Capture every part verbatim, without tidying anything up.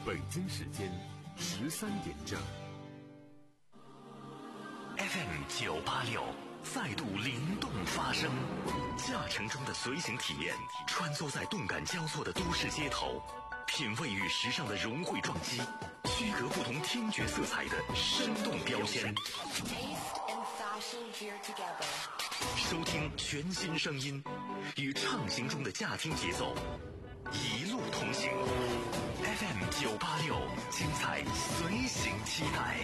北京时间十三点正。 F M 九八六再度灵动发声，驾乘中的随行体验，穿梭在动感交错的都市街头，品味与时尚的融汇撞击，区隔不同听觉色彩的生动标签。收听全新声音，与畅行中的驾听节奏，一路同行。F M 九八六，精彩随行期待。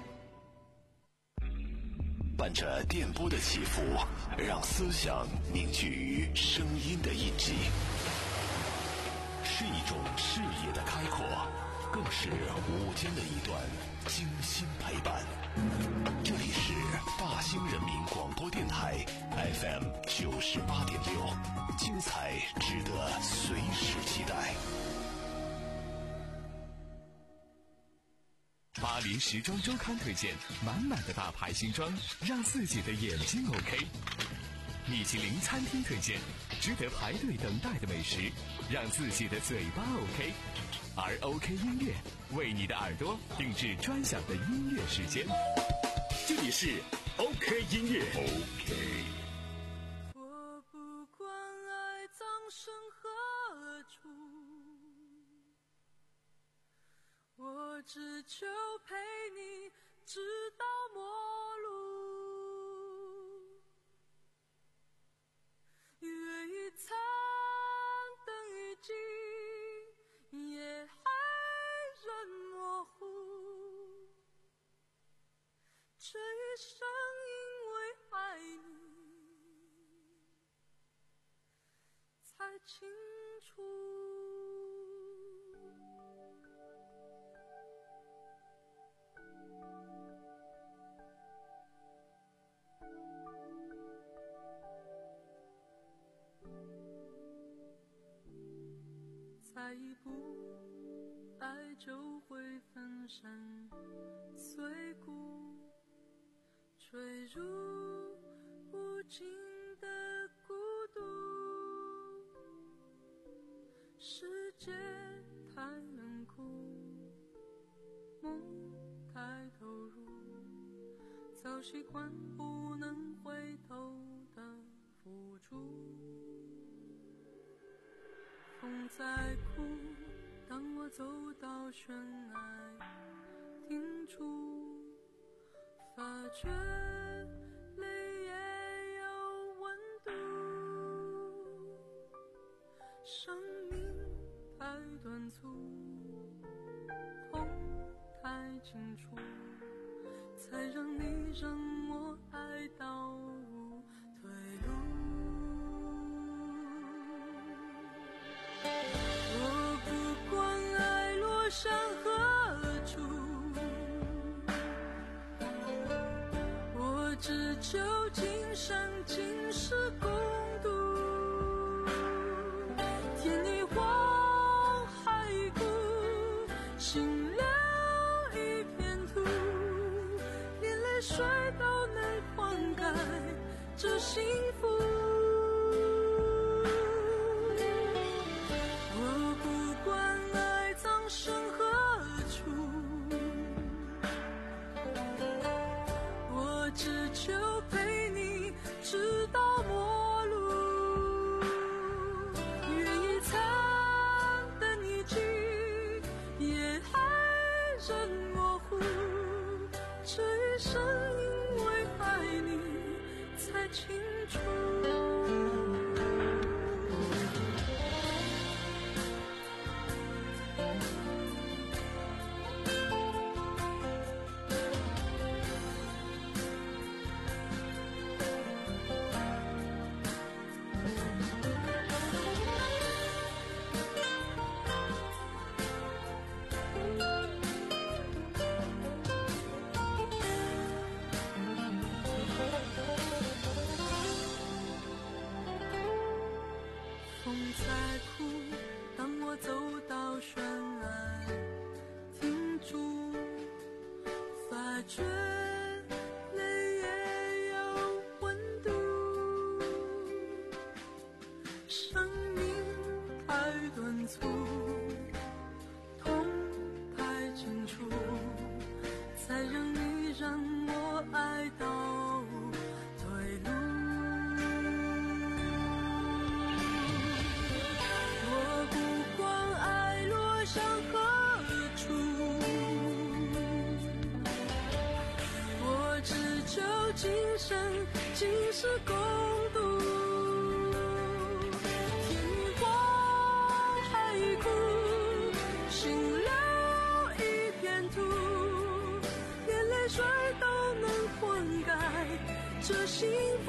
伴着电波的起伏，让思想凝聚于声音的印记，是一种视野的开阔，更是午间的一段精心陪伴。这里是大兴人民广播电台 F M 九十八点六，精彩值得随时期待。 巴黎时装周刊推荐满满的大牌新装，让自己的眼睛 OK。米其林餐厅推荐值得排队等待的美食，让自己的嘴巴 OK。而 OK 音乐为你的耳朵定制专享的音乐时间，这里是 OK 音乐。 OK。 我不管爱葬身何处，我只求陪你直到末路，月已残，灯已尽，夜还仍模糊，这一生因为爱你才清楚。再一步，爱就会粉身碎骨，坠入无尽的孤独。世界太冷酷，梦太投入，早习惯不能回头的付出。风在哭，当我走到悬崖停住，发觉泪也有温度。生命太短促，痛太清楚，才让你让我爱到无退路。向何处，我只求今生今世共度。天一荒，海一枯，心留一片土，连泪水都能灌溉这幸福。直到末路，月已残，灯已尽，夜还仍模糊，这一生因为爱你才清楚。 今生今世共度。天荒海枯，心留一片土，连泪水都能灌溉这幸福。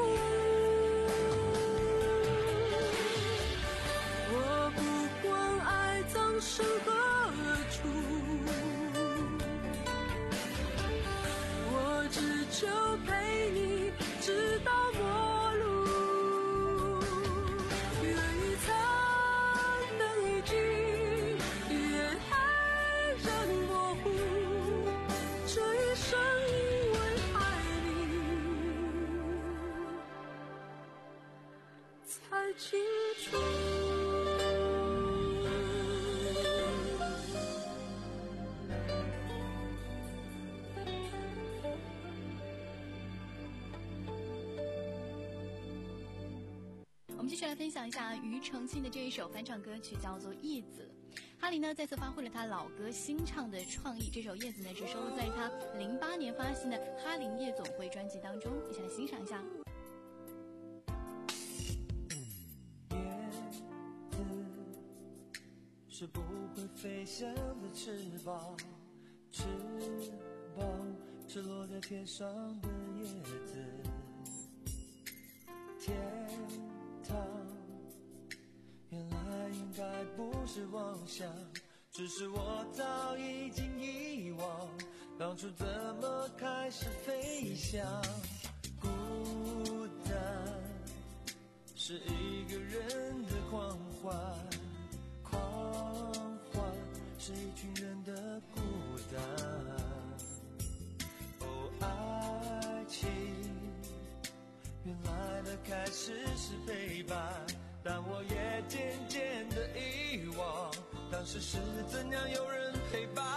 我不管爱葬身何处，我只求陪你直到末路。愿意残灯一烬，越爱人模糊，这一生因为爱你才清楚。 我们继续来分享一下庾澄庆的这一首翻唱歌曲，叫做《叶子》。哈林呢再次发挥了他老歌新唱的创意，这首《叶子》呢是收录在他零八年发行的《哈林夜总会》专辑当中，一起来欣赏一下。 叶子是不会飞翔的翅膀，翅膀是落在天上的叶子。天原来应该不是妄想，只是我早已经遗忘当初怎么开始飞翔。孤单是一个人的狂欢，狂欢是一群人的孤单。哦，爱情原来的开始是陪伴，但我也渐渐的遗忘当时是怎样有人陪伴。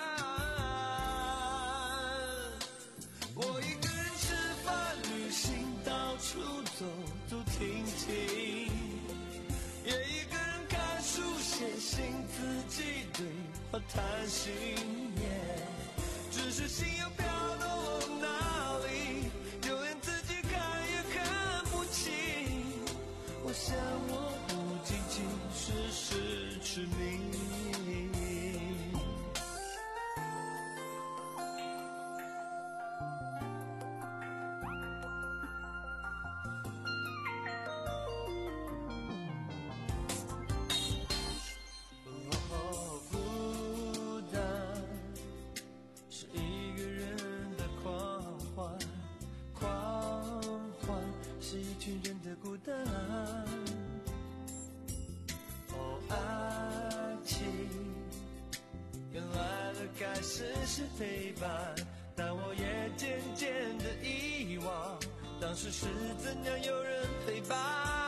我一个人吃饭旅行，到处走走停停，也一个人看书写信，自己对话谈心。只是心又飘到我哪里，就连自己看也看不清。我想我不仅仅是失去你。哦，孤单是一个人的狂欢，狂欢是一群人的孤单。哦，爱情原来的开始是陪伴，但我也渐渐的遗忘当时是怎样有人陪伴。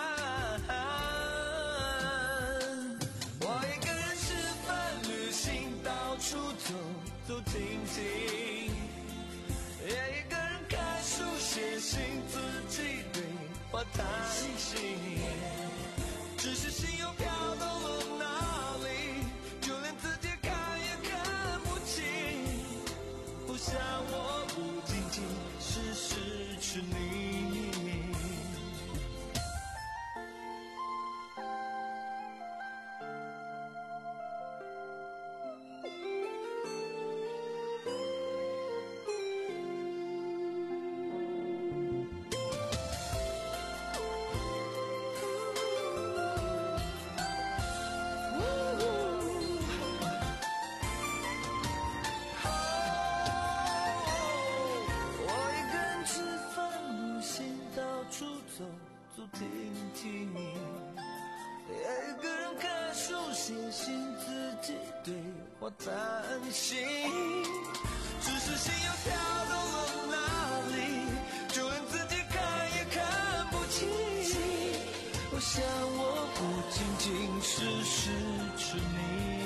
我一个人吃饭旅行，到处走走停停，也一个人看书写信，自己对话谈心。只是心又飘到了哪里，就连自己看也看不清。我想我不仅仅是失去你。我担心，只是心又飘到了哪里，就连自己看也看不清。我想我不仅仅是失去你。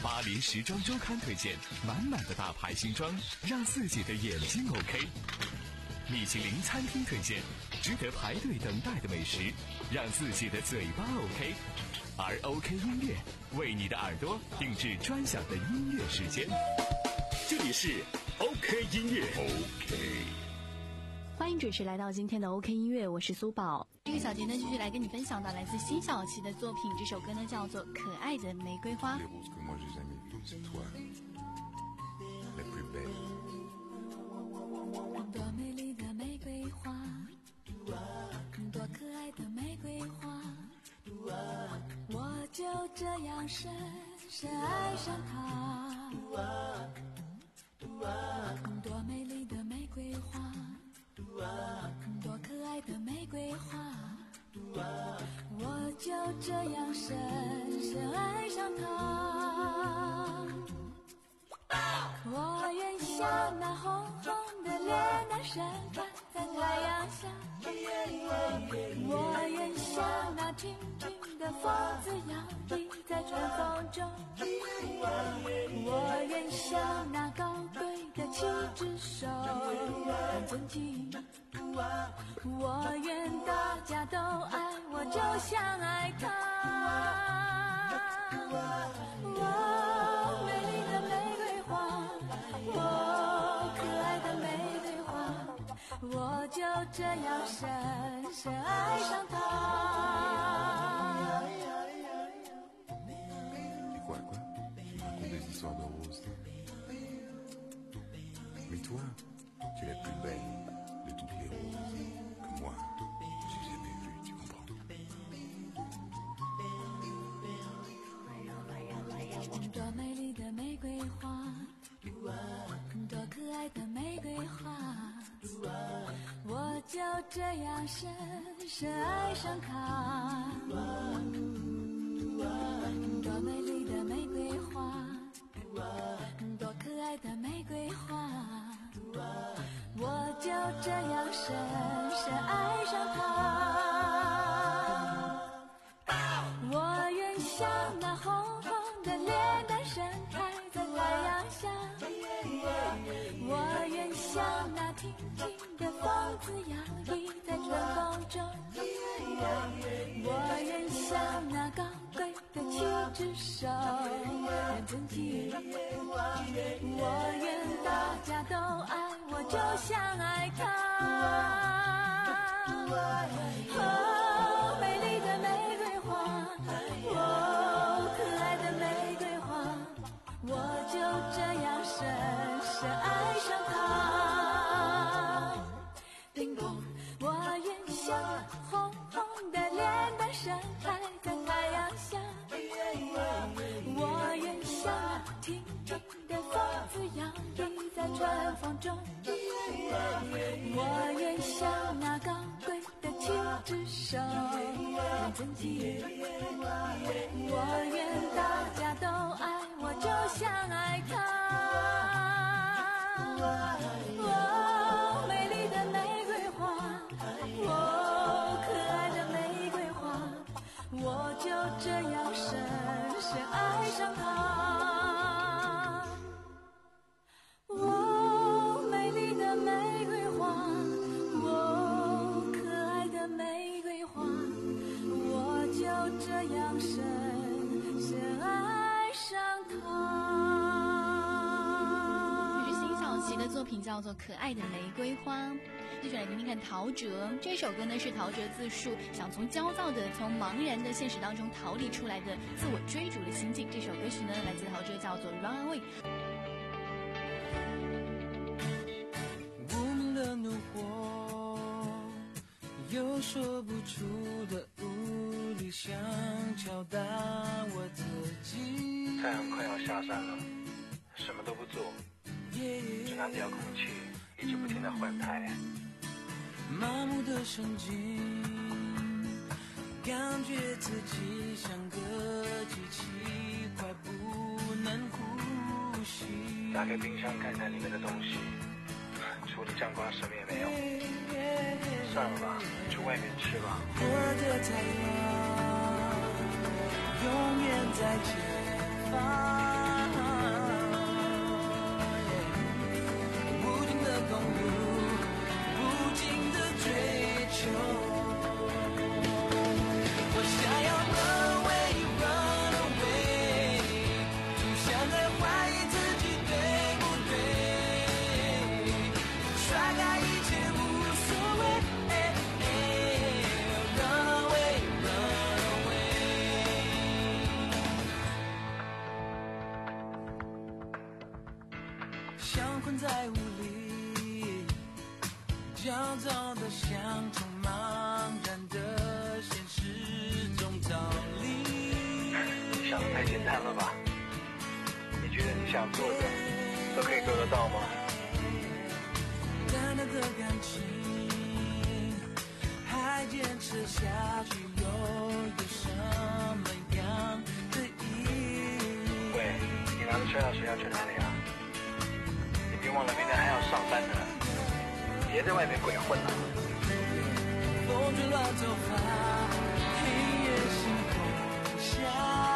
巴黎时装周刊推荐，满满的大牌新装，让自己的眼睛 OK。米其林餐厅推荐，值得排队等待的美食，让自己的嘴巴 OK。而 OK 音乐为你的耳朵定制专享的音乐时间。 这里是 OK 音乐 OK。 欢迎准时来到今天的 OK 音乐，我是苏宝。这个小节呢，继续来跟你分享到来自辛晓琪的作品，这首歌呢叫做《可爱的玫瑰花》。 多美丽的玫瑰花，多可爱的玫瑰花，我就这样深深爱上它。多美丽的玫瑰花，多可爱的玫瑰花，我就这样深深爱上它。我愿像那红红的脸蛋盛开在太阳下，我愿像那轻轻的风子摇曳在春风中，我愿像那高贵的七只手很尊敬，我愿大家都爱我就像爱他。我美丽的玫瑰花，我可爱的玫瑰花，我就这样深深爱上它。 Mais toi, tu es la plus belle de toutes les roses que moi, j'ai jamais vue, tu comprends? 多美丽的玫瑰花，多可爱的玫瑰花，我就这样深深爱上它。多美丽的玫瑰花，多可爱的玫瑰花，我就这样深深爱上它。我愿像那红红的脸蛋盛开在太阳下，我愿像那轻轻的风子摇曳在春风中，我愿像那高贵的七只手很尊敬，我愿大家都爱我就像爱他。哦，美丽的玫瑰花，哦，可爱的玫瑰花，我就这样深深爱上它。叮咚，我愿像红红的脸蛋盛开在太阳下，我愿像轻轻的风子摇曳在春风中，我愿像那高贵的七只手很尊敬，我愿大家都爱我就像爱他。哦，美丽的玫瑰花，哦，可爱的玫瑰花，我就这样深深爱上它。哦，美丽的玫瑰花，哦，可爱的玫瑰花，我就这样深深爱上它。 这是辛晓琪的作品，叫做《可爱的玫瑰花》。继续来听听看陶喆这首歌呢，是陶喆自述想从焦躁的、从茫然的现实当中逃离出来的自我追逐的心境。这首歌曲呢，来自陶喆，叫做《Run Away》。 无名的怒火，有说不出的无力，想敲打我自己。 太阳快要下山了，什么都不做，只拿遥控器一直不停地换台。 麻木的神经，感觉自己像个机器，快不能呼吸。 打开冰箱看看里面的东西，除了酱瓜什么也没有。算了吧，去外面吃吧。 我的太阳永远在前方。 像困在雾里，焦躁的像充茫然的现实中逃离。 你想的太简单了吧？你觉得你想做的都可以做得到吗？ 淡淡的感情还坚持下去，又有什么样的意义？ 喂，你拿着车钥匙要去哪里啊？你别忘了明天还要上班呢，别在外面鬼混了。 风吹乱头发，黑夜星空下。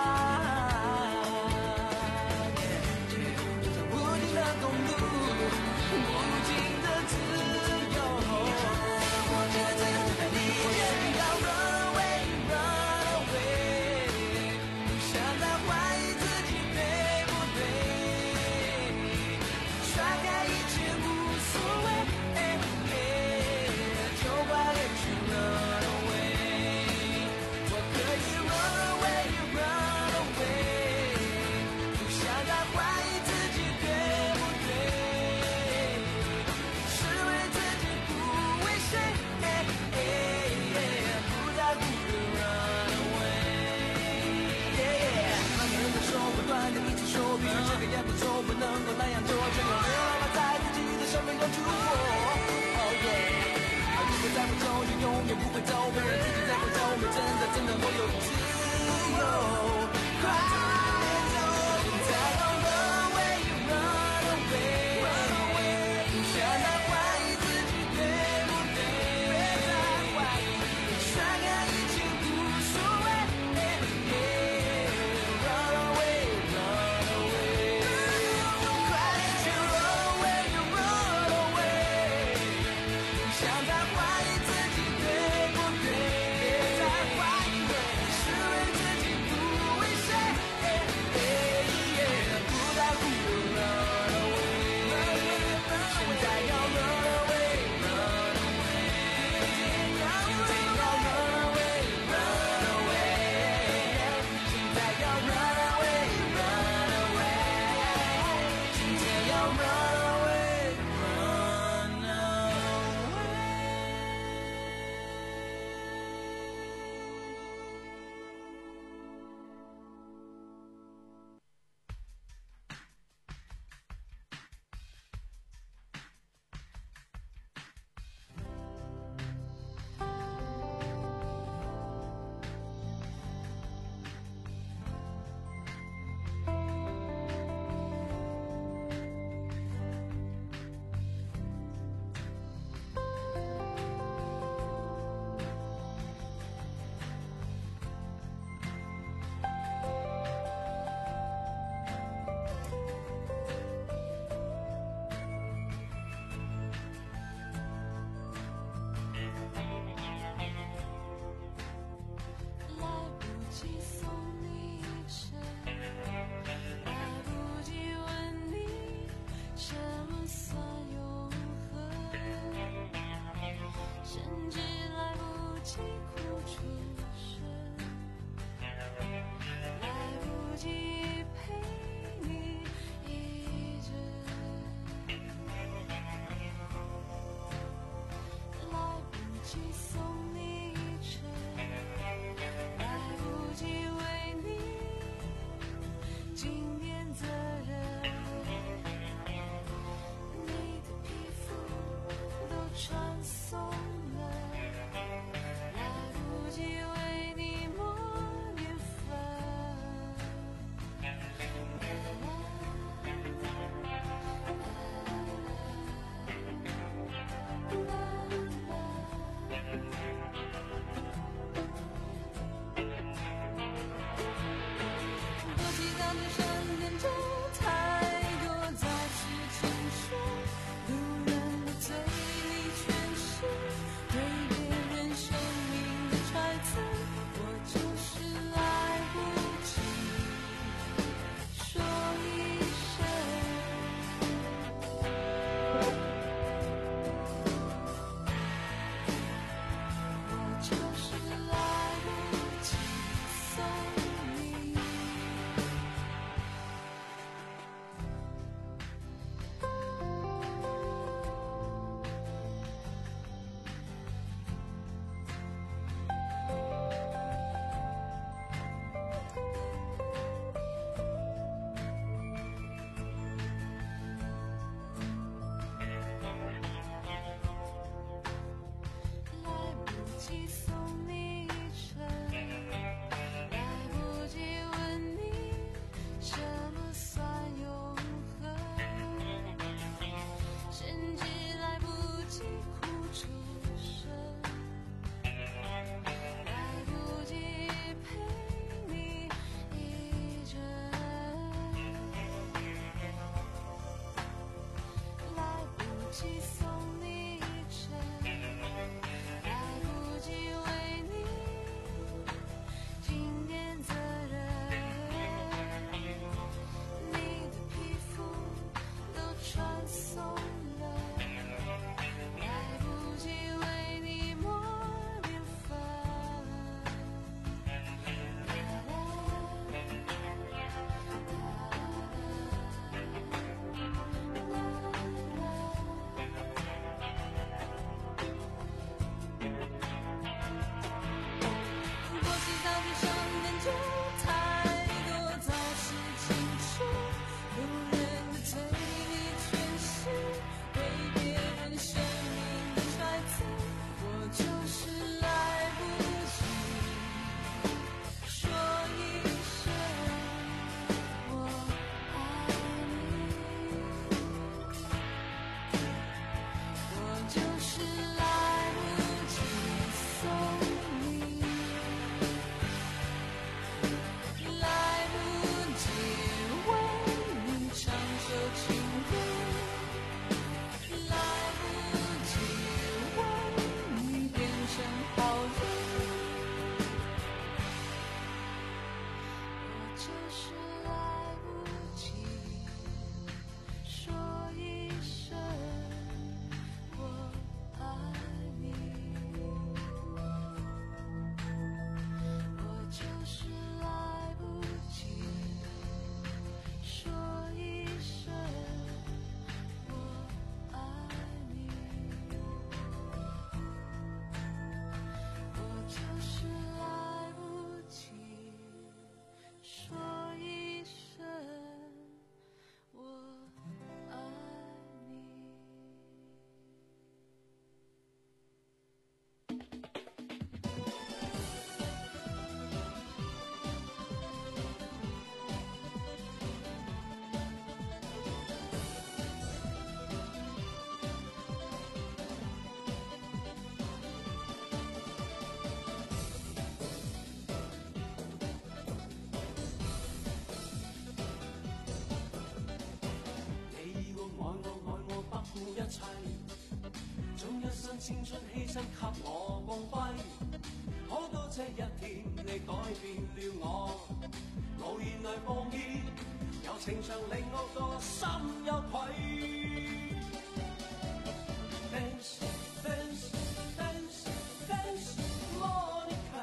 是为自己不为谁。 青春犧牲給我光輝，可多這一天你改變了我，無言來放棄，柔情長令我個心有愧。Dance, dance, dance, dance, Monica，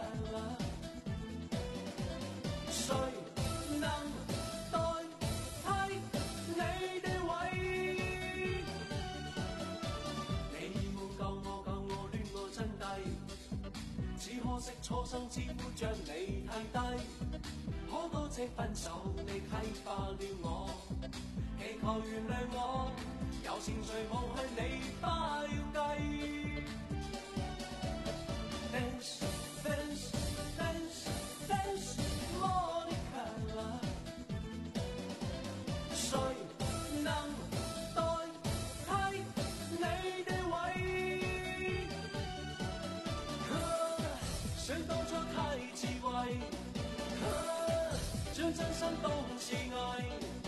誰能代替你的位？你沒救我，救我戀我真諦，只可惜初生之犢將你太低，可多謝分手你啟發了我，祈求原諒我。有情緒無向你花了計 Dance, dance, dance, dance, Monica， 誰能代替你的位？想當初太智慧，將真心當是藝，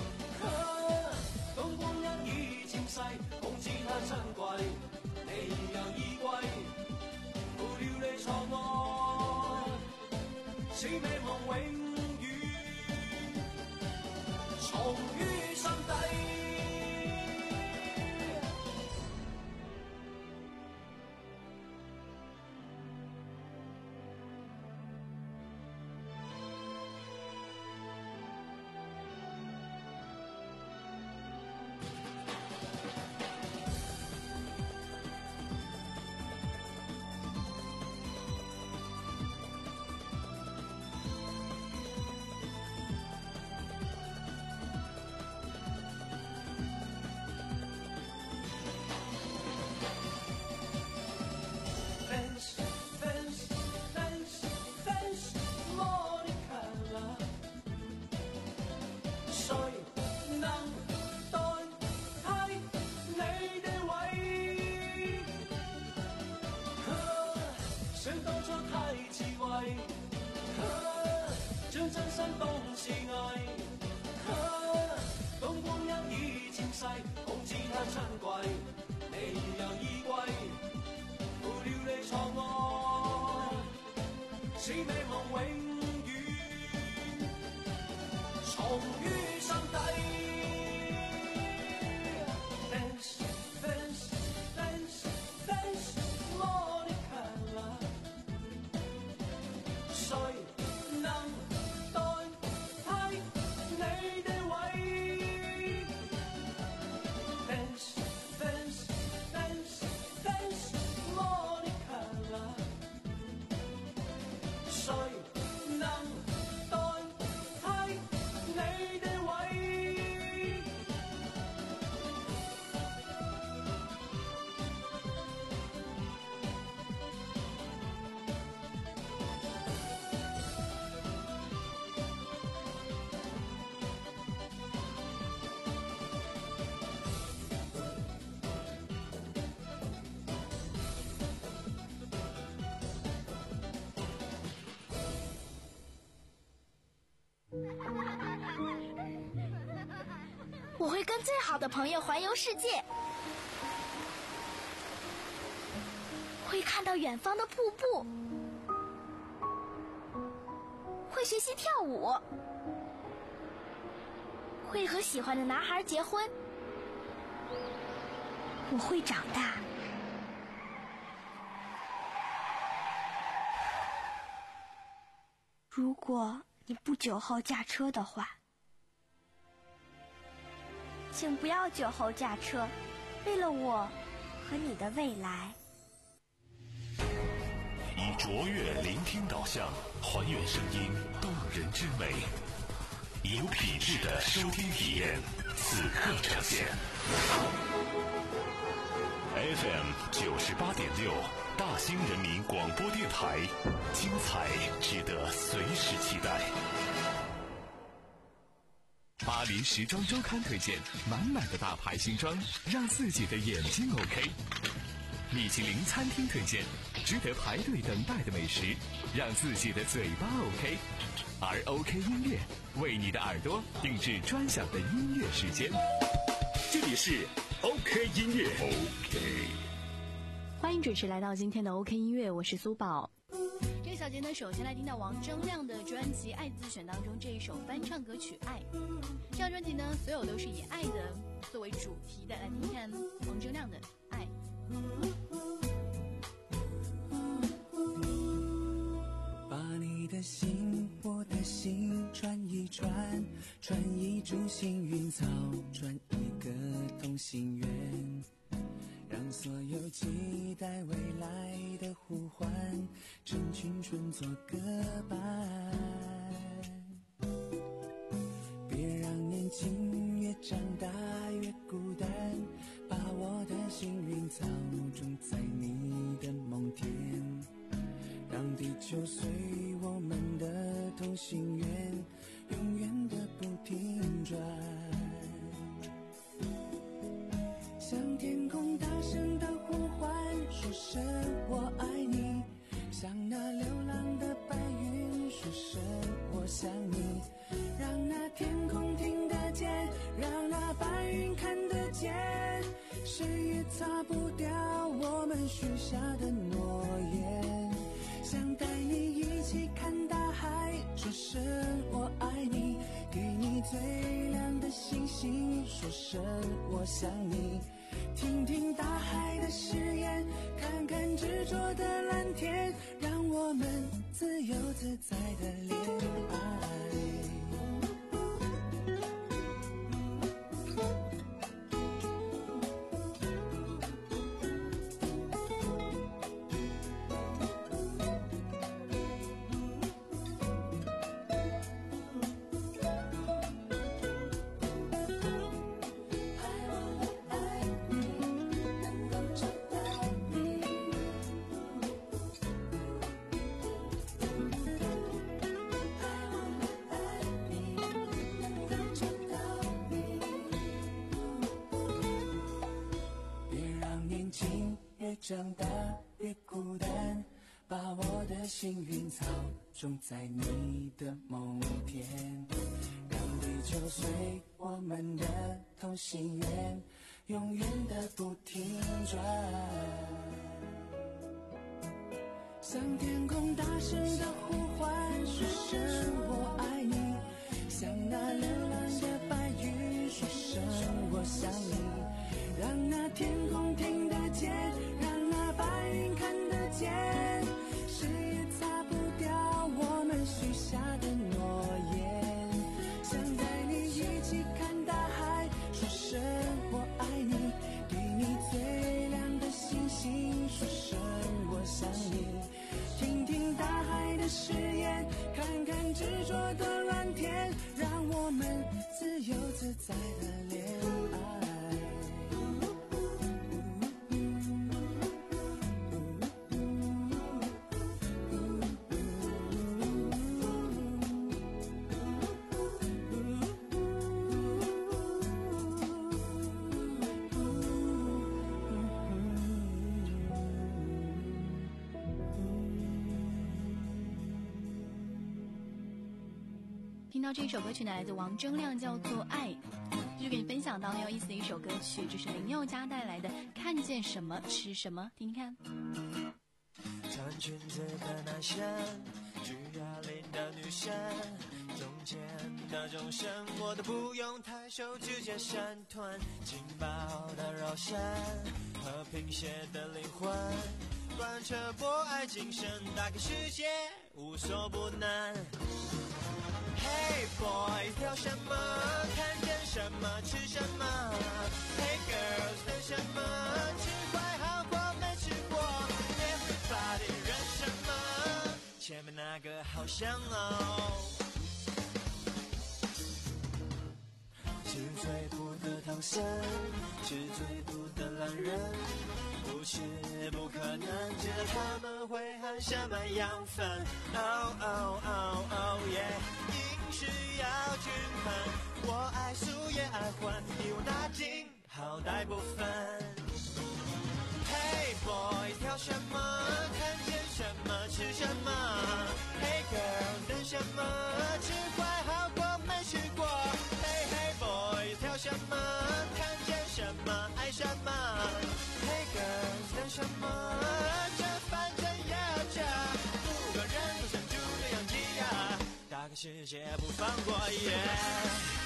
當光陰已漸逝，恐知它珍貴，你又已歸，負了你錯愛，此美夢永遠藏於心底。將真心當是藝，當光陰已漸逝，恐知它珍貴，你又已歸，負了你錯愛，此美夢永遠藏於心底。Dance, dance, dance, dance, Monica， 誰能代替你的位 ？Dance, dance, dance, dance, Monica， 誰能代替你的位？ 我会跟最好的朋友环游世界，会看到远方的瀑布，会学习跳舞，会和喜欢的男孩结婚。我会长大。如果你不酒后驾车的话，请不要酒后驾车，为了我和你的未来。 以卓越聆听导向，还原声音动人之美，以有品质的收听体验，此刻呈现。F M 九十八点六，大兴人民广播电台，精彩值得随时期待。 巴黎时装周刊推荐满满的大牌新装，让自己的眼睛 OK。米其林餐厅推荐值得排队等待的美食，让自己的嘴巴 OK。而 OK 音乐为你的耳朵定制专享的音乐时间。 这里是 OK 音乐。OK。 欢迎准时来到今天的 OK 音乐，我是苏宝。这个小节呢，首先来听到王铮亮的专辑《爱自选》当中这一首翻唱歌曲《爱》。这张专辑呢，所有都是以爱的作为主题的，来听看王铮亮的《爱》。 把你的心，我的心转一转，转一株幸运草，转一个同心圆，让所有期待未来的呼唤，趁青春做个伴。别让年轻越长大越孤单，把我的幸运草种在你的梦田，让地球随我们的同心圆，永远的不停转。向天空大声的呼唤，说声我爱你，向那流浪的白云说声我想你，让那天空听得见，让那白云看得见，谁也擦不掉我们许下的诺言。想带你一起看大海，说声我爱你，给你最亮的星星，说声我想你，听听大海的誓言，看看执着的蓝天，让我们自由自在的恋爱。长大越孤单，把我的幸运草种在你的梦田，让地球随我们的同心圆，永远的不停转。向天空大声的呼唤，说声我爱你，向那流浪的白云说声我想你，让那天空听得见，让那白云看得见，谁也擦不掉我们许下的诺言。想带你一起看大海，说声我爱你，给你最亮的星星，说声我想你，听听大海的誓言，看看执着的蓝天，让我们自由自在的恋爱。 听到这首歌曲呢，来自王铮亮，叫做《爱》。继续给你分享到很有意思的一首歌曲，这是林宥嘉带来的《看见什么吃什么》，听听看。 穿裙子的男生，举哑铃的女生，中间的钟声我都不用抬手直接闪团，劲爆的肉身和贫血的灵魂，贯彻博爱精神，打开世界无所不能。Hey boy， 挑什么？看见什么？吃什么 ？Hey girls， 等什么？吃快好过没吃过 ？Everybody， 忍什么？前面那个好香哦。吃最苦的唐僧，吃最苦的懒人，不吃不可能，知道他们会含什么养分 ？Oh oh oh oh yeah。是要均衡，我爱素也爱荤，你我拿尽好歹不分。Hey boy， 挑什么？看见什么？吃什么 ？Hey girl， 等什么？吃快好过没吃过。Hey hey boy， 挑什么？看见什么？爱什么 ？Hey girl， 等什么？ 世界不放过。Yeah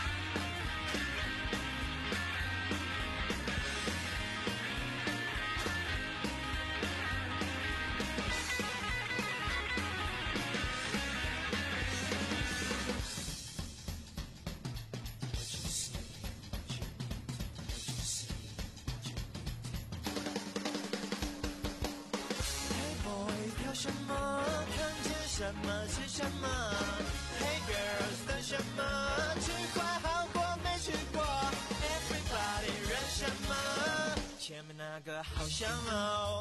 什么看见什么是什么 Hey girls 等什么去过好过没去过 Everybody 认什么前面那个好像哦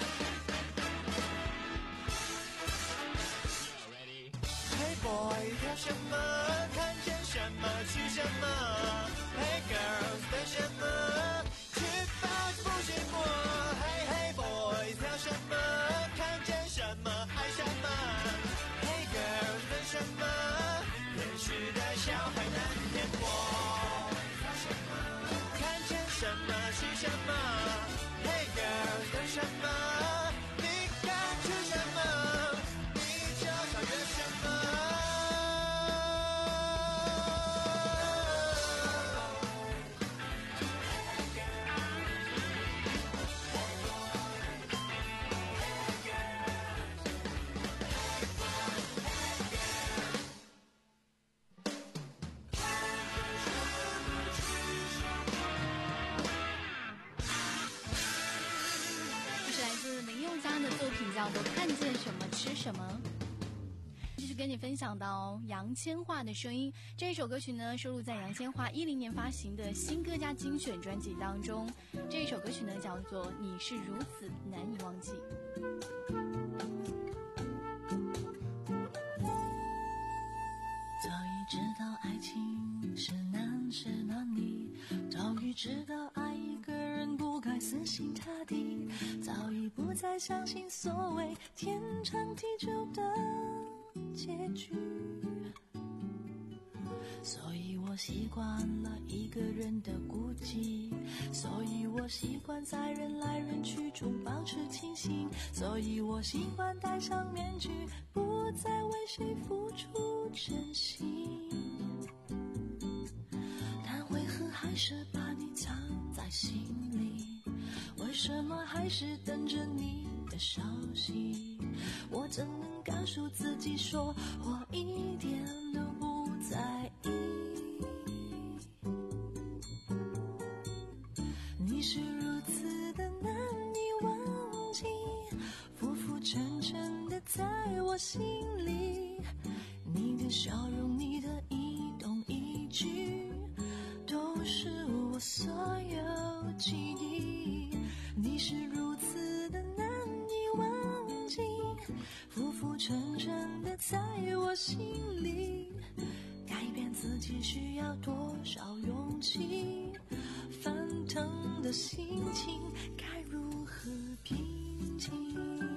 Hey boy 挑什么看见什么去什么 Hey girls 等什么去吧不寂寞 Hey hey boys 挑什么看见什么爱什么 Hey girls 等什么认识的小孩难骗我看见什么是什么 Hey girls 等什么你敢吃什么你就超越什么叫做看见什么吃什么。继续跟你分享到杨千嬅的声音，这一首歌曲呢收录在杨千嬅一零年发行的新歌加精选专辑当中。这一首歌曲呢叫做你是如此难以忘记。 早已知道爱情是难是难离，早已知道爱一个人不该死心塌地，早已不再相信所谓天长地久的结局，所以我习惯了一个人的孤寂，所以我习惯在人来人去中保持清醒，所以我习惯戴上面具，不再为谁付出真心，但为何还是把你藏在心里，为什么还是等着你的消息，我怎能告诉自己说我一点都不在意，你是如此的难以忘记，浮浮沉沉的在我心里，你的笑容，你的一动一举，都是我所有记忆，你是如此的难以忘记，浮浮沉沉的在我心里，改变自己需要多少勇气，翻腾的心情该如何平静，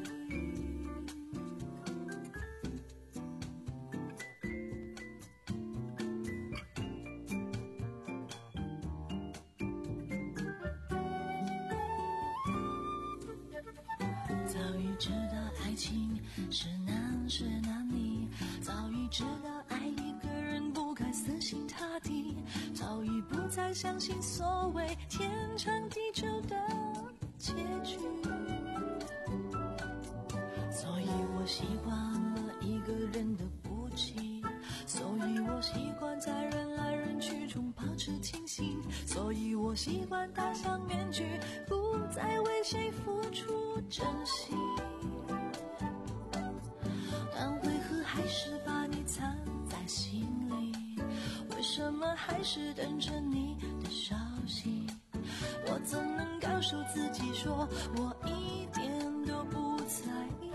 早已知道爱情是难是难离，早已知道爱一个人不该死心塌地，早已不再相信所谓天长地久的结局，所以我习惯了一个人的孤寂，所以我习惯在人来人去中保持清醒，所以我习惯戴上面具，不再为谁付出真心，但为何还是把你藏在心里，为什么还是等着你的消息，我怎能告诉自己说我一点都不在意，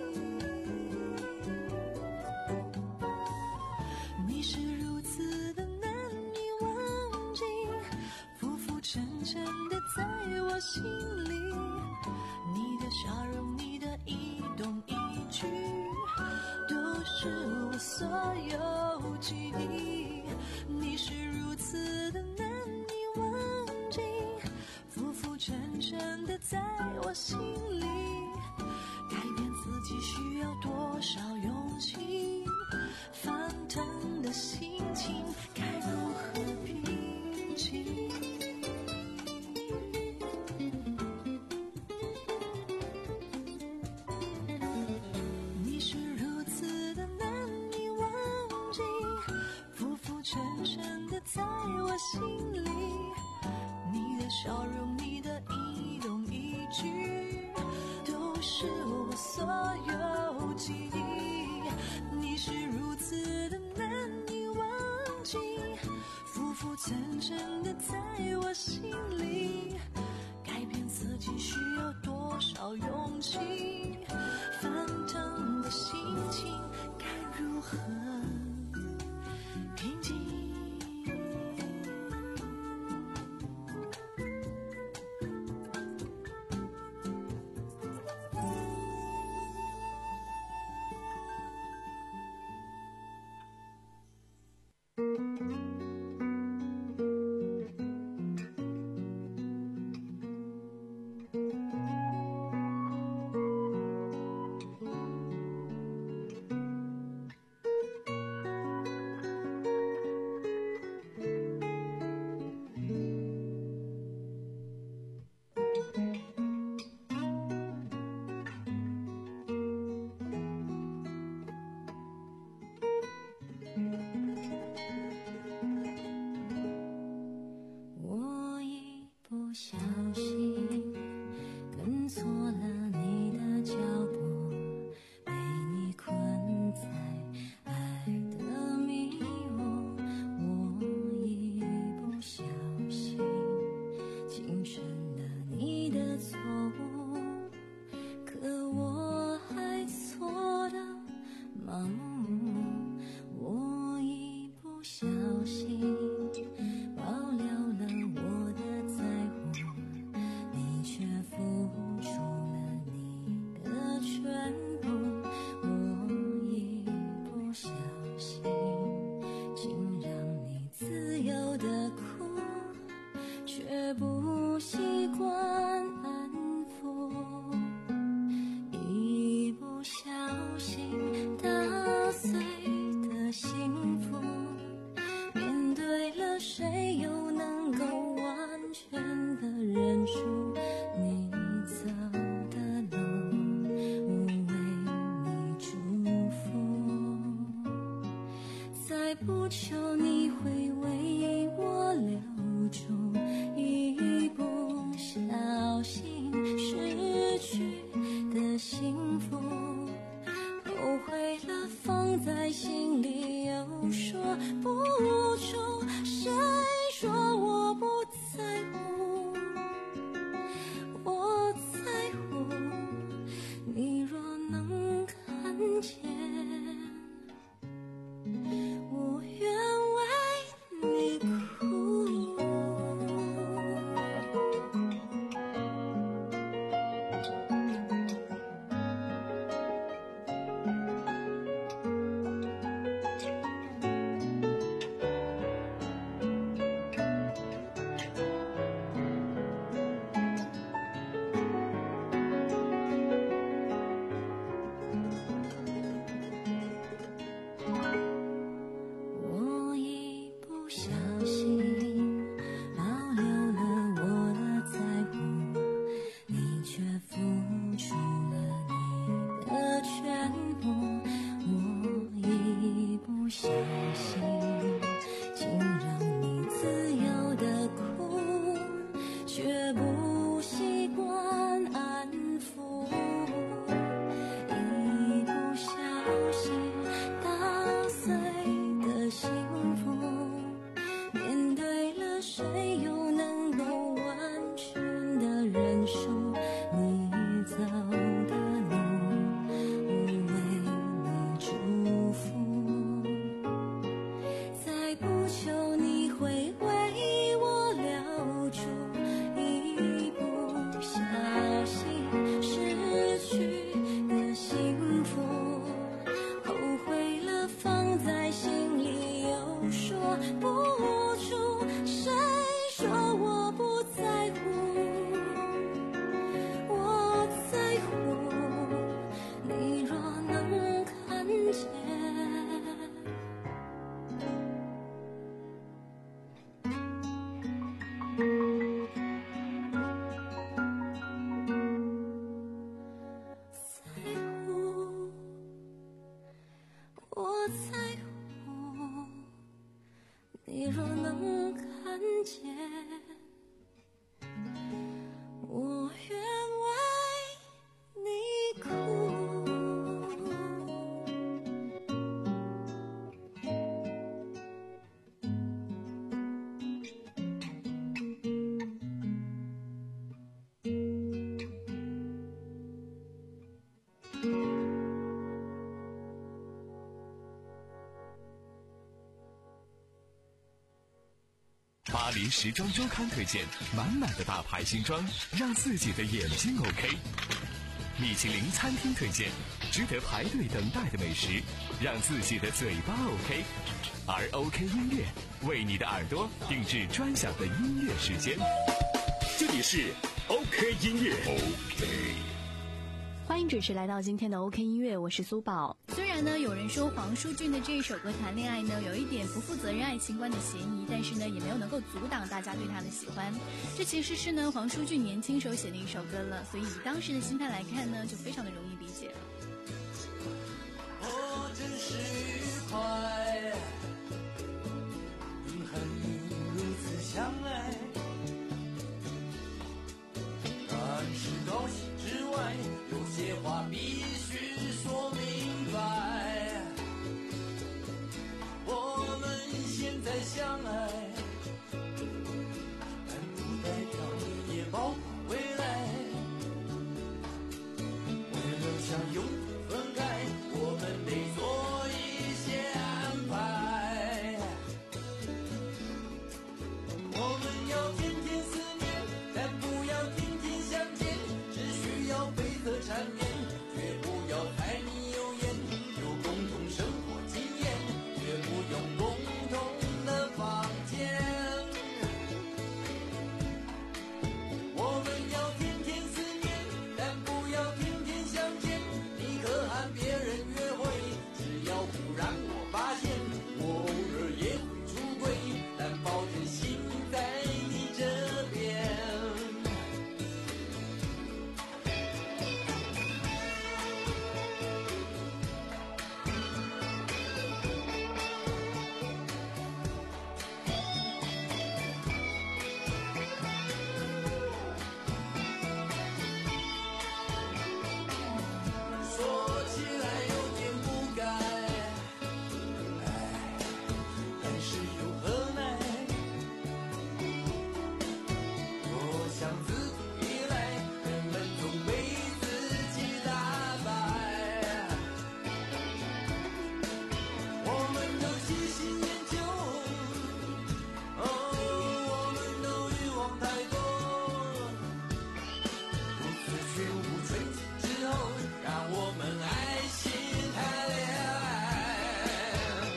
你是如此的难以忘记，浮浮沉沉的在我心里，你的笑容，你的一动一举，都是我所有记忆，你是如此的难以忘记，浮浮沉沉的在我心里，改变自己需要多少勇气，翻我心里，你的笑容，你的一动一举，都是我所有记忆。你是如此的难以忘记，浮浮沉沉的在我心里。改变自己需要多少勇气？翻腾的心情该如何平静？我一不小心跟错了你的脚步，被你困在爱的迷雾。我一不小心轻生了你的错误，可我还错的盲目。我一不小心爆料了我的在乎，你却付出了你的全部。我一不小心竟让你自由的哭，却不习惯安抚。一不小心打碎的幸福，面对了谁又能够完全的认输？你走的路，无为你祝福，再不求你会为我留住。一不小心失去的幸福，后悔了放在心里又说不出。谁说我不在乎？我在乎。你若能看见，我愿为你哭。我一不小心保留了我的在乎，你却付出了你的全部。我一不小心竟让你自由的哭，却不习惯安抚。一不小心打碎的幸福，面对了谁又能够完全的认输？你走的路，无为你祝福，再不求你会为我留住。一不小心失去的幸福，后悔了放在心里又说不出。谁说林时装周刊推荐满满的大牌新装，让自己的眼睛 OK。米其林餐厅推荐值得排队等待的美食，让自己的嘴巴 OK。而 OK 音乐为你的耳朵定制专享的音乐时间。 这里是 OK 音乐 OK。 欢迎准时来到今天的 OK 音乐，我是苏宝。虽然呢，有人说黄舒骏的这一首歌谈恋爱呢，有一点不负责任爱情观的嫌疑，但是呢，也没有能够阻挡大家对他的喜欢。这其实是呢黄舒骏年轻时候写的一首歌了，所以以当时的心态来看呢，就非常的容易理解了。 我真是愉快，云和你如此相爱，但是高兴之外，有些话必须说明白。我们现在相爱，但不代表你也包括未来。为了想永不分开，我们得做一些安排。我们要天天思念，但不要天天相见，只需要配合缠绵，绝不要柴米油盐，有共同生活经验，绝不用共同的房间。我们要天天思念，但不要天天相见，你可和别人约会，只要不让我发现，我偶尔也会出轨，但保证心在你这边。说起来有点不该，哎，但是又何奈？多想自古以来，人们总被自己打败。我们都细心研究，哦，我们都欲望太多，如此虚无纯净之后，让我们爱心谈恋爱。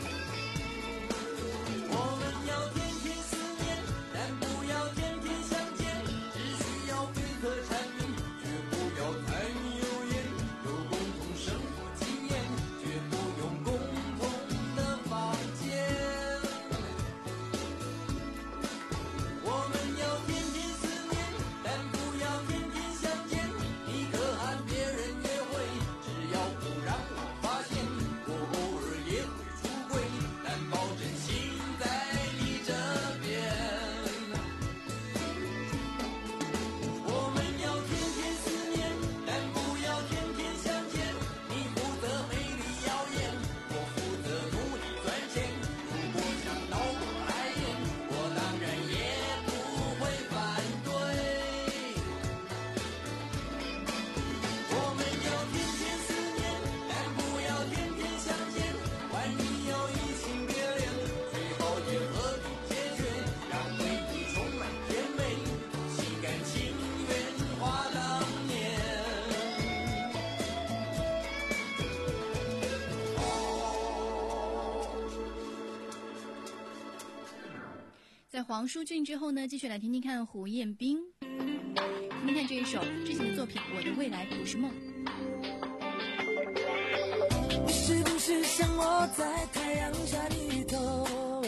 我们要天天思念，但不要天天相见，只需要配合缠绵，绝不要柴米油盐，有共同生活经验，绝不用共同的房间。我们要天天思念，但不要天天相见，你可和别人约会，只要不让我发现，我偶尔也会出轨，但保证心在你这边。我们要天天思念，但不要天天相见，你负责美丽耀眼，我负责努力赚钱，如果想倒果来言，我当然也不会反对。我们要天天思念，但不要天天相见，万一有移情别恋，最好也和平解决，让回忆充满甜美，心甘情愿话当年。 在黄舒骏之后呢，继续来听听看胡彦斌，听听看这一首之前的作品《我的未来不是梦》。 你是不是像我在太阳下低头，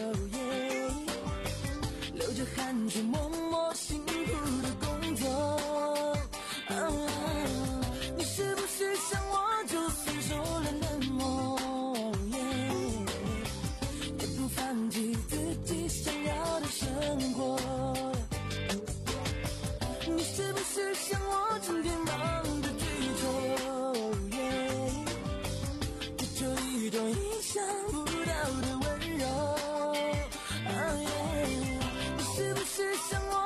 流着汗却默默辛苦的工作？你是不是像我就算受了冷漠，也不放弃自己想要的生活？你是不是像我整天忙着追求，追求一种意想不到的温柔？你是不是像我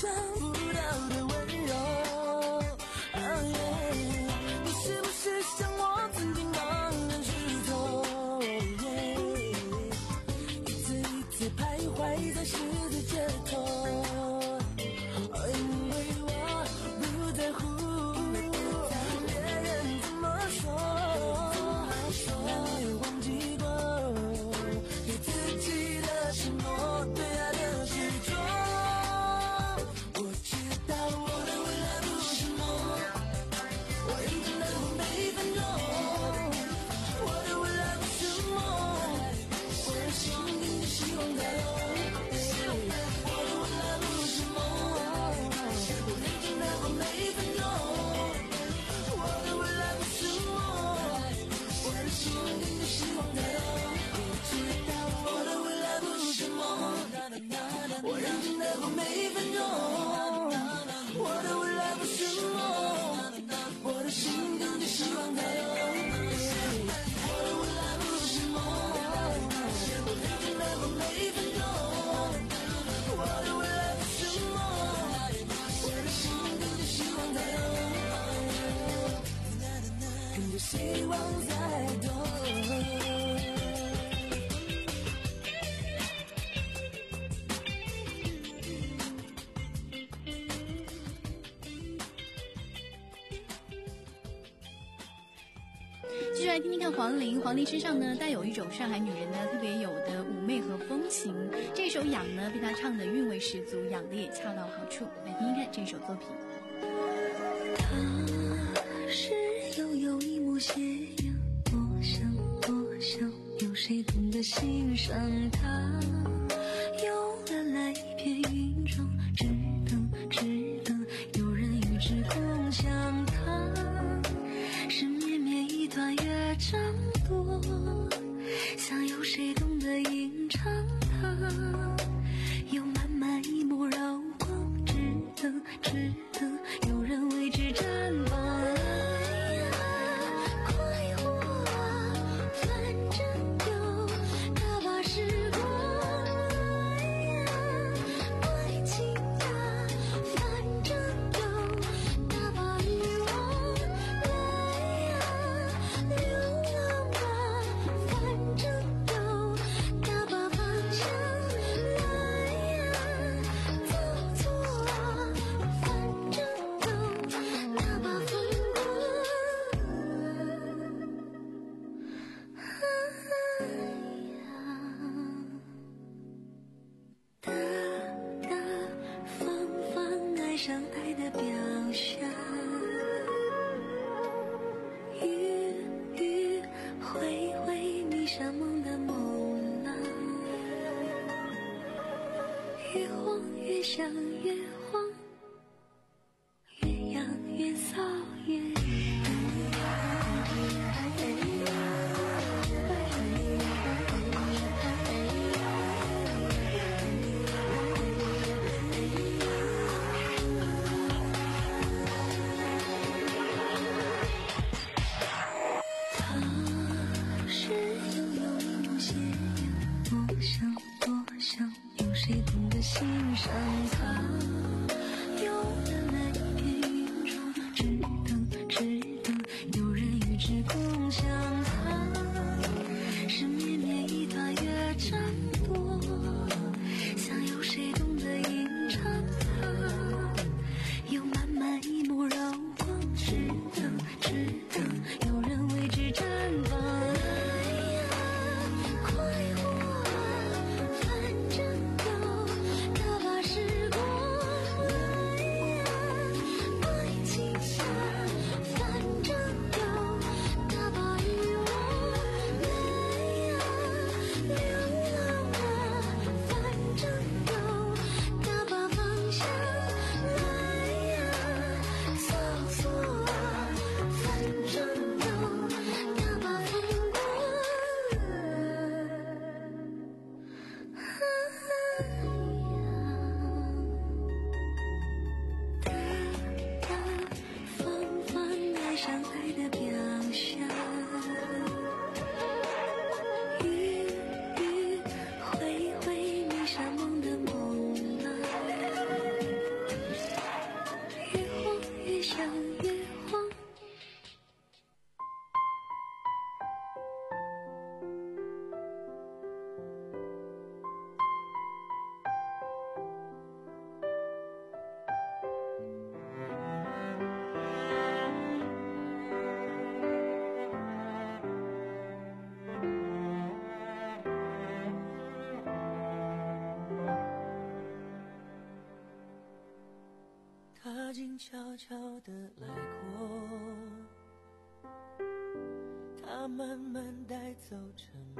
想不到的温柔。Oh yeah， 你是不是像我曾经茫然失措？ Yeah， 一次一次徘徊在十字街头。因为我不在乎别人怎么说，没有忘记过对自己的承诺，对爱的执着。我知道我的未来不是梦，我认真的过每分钟。我的未来不是梦，我的心跟着希望在动。我的未来不是梦，我认真的过每分钟。我的未来不是梦，我的心跟着希望在动。我知道我的未来不是梦，我认真的过每分钟。我的未来不是梦，我的心跟着希望在动。我的未来不是梦，我认真的过每分钟。我的未来不是梦，我的心跟着希望在动，跟着希望在动。 继续来听听看黄龄，黄龄身上呢带有一种上海女人呢特别有的妩媚和风情。这首《痒》呢被她唱的韵味十足，痒的也恰到好处。来听听看这首作品。 他是悠悠一抹斜阳，多想多想，有谁懂得欣赏他？有了来一片云妆，只等只等有人与之共享它。是绵绵一段乐章多，想有谁懂得吟唱它？有满满一抹柔光，只等只等有人为之绽放。来呀，快活啊，反正有大把时光。来呀，快进呀，反正有大把欲望。来呀，流浪吧，反正有大把方向。来呀，走错啊，反正有大把风光。大大方方爱上爱的表象，迂迂回回迷上梦的梦浪，越晃越想越慌，越痒越骚越他是悠悠一抹斜阳，多想多想有谁懂得欣赏他？ 他静悄悄地来过，他慢慢带走沉默，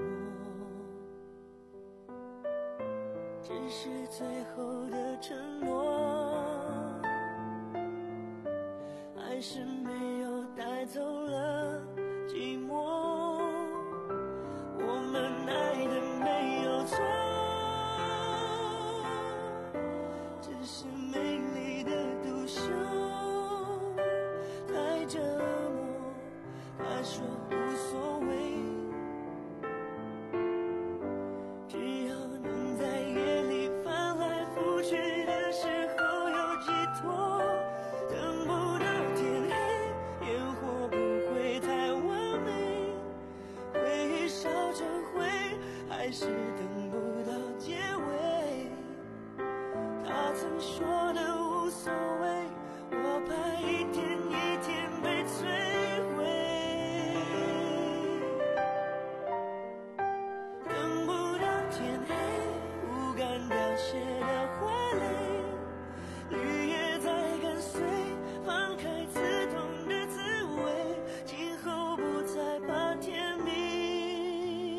只是最后的承诺，还是没有带走了寂寞。我们爱的没有错，只是美丽的独秀太折磨。他说无所谓，只要能在夜里翻来覆去的时候有寄托。等不到天黑，烟火不会太完美，回忆烧成灰，还是等不到结尾。他曾说的无所谓，我怕一天一天被摧毁。等不到天黑，不敢凋谢的花蕾，绿叶在跟随，放开刺痛的滋味，今后不再怕天明。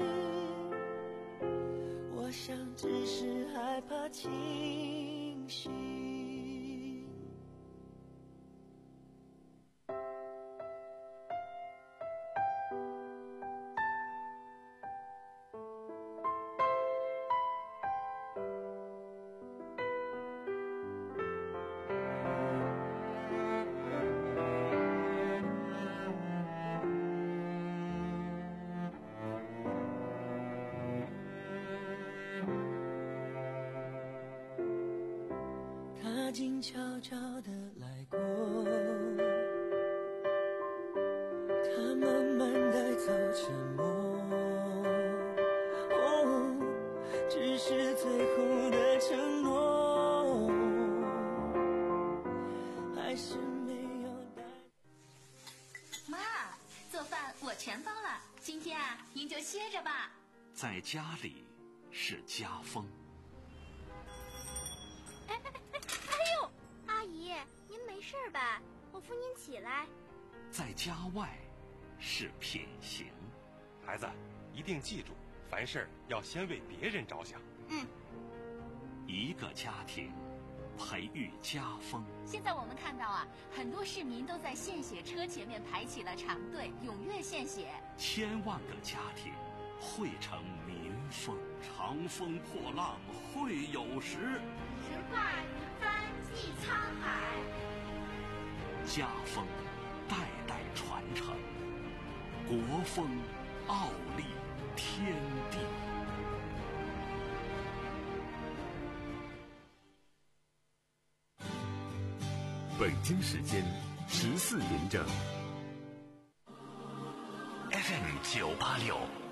我想只是害怕清醒。他静悄悄地来过，他慢慢带走沉默，哦，只是最后的承诺，还是没有带。 妈，做饭我全包了，今天啊，您就歇着吧。 在家里是家风。 阿姨，您没事吧？我扶您起来。 在家外是品行。 孩子，一定记住，凡事要先为别人着想。 嗯。 一个家庭培育家风。 现在我们看到啊，很多市民都在献血车前面排起了长队，踊跃献血。 千万个家庭汇成民风。长风破浪会有时， 直挂云帆济沧海。 家风代代传承，国风傲立天地。 北京时间十四点整。 F M 九八六。